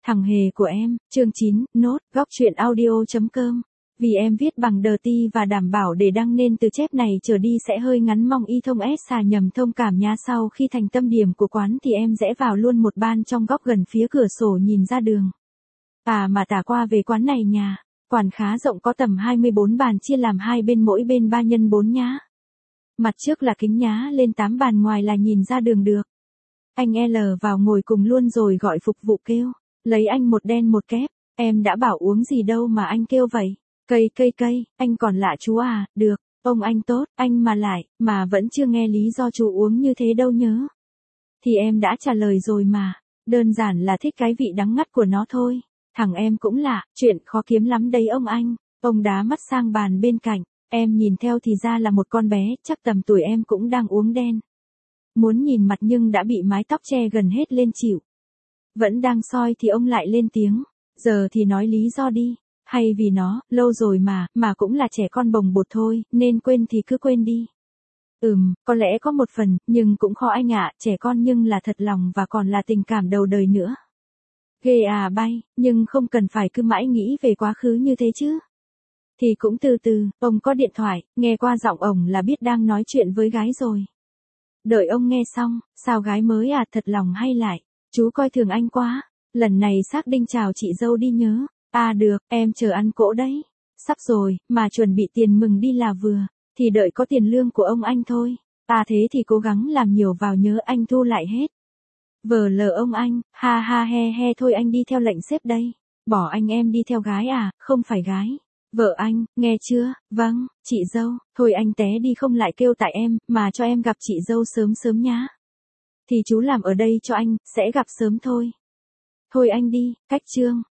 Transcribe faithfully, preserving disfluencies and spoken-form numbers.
Thằng hề của em, chương chín, nốt, góc truyện audio.com. Vì em viết bằng đờ ti và đảm bảo để đăng nên từ chép này trở đi sẽ hơi ngắn, mong y thông s xà nhầm thông cảm nha. Sau khi thành tâm điểm của quán thì em rẽ vào luôn một ban trong góc gần phía cửa sổ nhìn ra đường. À mà tả qua về quán này nhà, quán khá rộng, có tầm hai mươi bốn bàn chia làm hai bên, mỗi bên ba nhân bốn nhá. Mặt trước là kính nhá lên tám bàn, ngoài là nhìn ra đường được. Anh L vào ngồi cùng luôn rồi gọi phục vụ kêu, lấy anh một đen một kép. Em đã bảo uống gì đâu mà anh kêu vậy. Cây cây cây, anh còn lạ chú à, được, ông anh tốt, anh mà lại, mà vẫn chưa nghe lý do chú uống như thế đâu nhớ. Thì em đã trả lời rồi mà, đơn giản là thích cái vị đắng ngắt của nó thôi. Thằng em cũng lạ, chuyện khó kiếm lắm đấy ông anh. Ông đá mắt sang bàn bên cạnh, em nhìn theo thì ra là một con bé, chắc tầm tuổi em, cũng đang uống đen. Muốn nhìn mặt nhưng đã bị mái tóc che gần hết lên chịu. Vẫn đang soi thì ông lại lên tiếng, giờ thì nói lý do đi. Hay vì nó, lâu rồi mà, mà cũng là trẻ con bồng bột thôi, nên quên thì cứ quên đi. Ừm, có lẽ có một phần, nhưng cũng khó anh ạ, trẻ con nhưng là thật lòng và còn là tình cảm đầu đời nữa. Ghê à bay, nhưng không cần phải cứ mãi nghĩ về quá khứ như thế chứ. Thì cũng từ từ, ông có điện thoại, nghe qua giọng ổng là biết đang nói chuyện với gái rồi. Đợi ông nghe xong, sao gái mới à, thật lòng hay lại, chú coi thường anh quá, lần này xác định chào chị dâu đi nhớ. À được, em chờ ăn cỗ đấy. Sắp rồi, mà chuẩn bị tiền mừng đi là vừa, thì đợi có tiền lương của ông anh thôi. À thế thì cố gắng làm nhiều vào nhớ, anh thu lại hết. Vờ lờ ông anh, ha ha he he, thôi anh đi theo lệnh sếp đây. Bỏ anh em đi theo gái à, không phải gái. Vợ anh, nghe chưa, vâng, chị dâu, thôi anh té đi không lại kêu tại em, mà cho em gặp chị dâu sớm sớm nhá. Thì chú làm ở đây cho anh, sẽ gặp sớm thôi. Thôi anh đi, cách chương.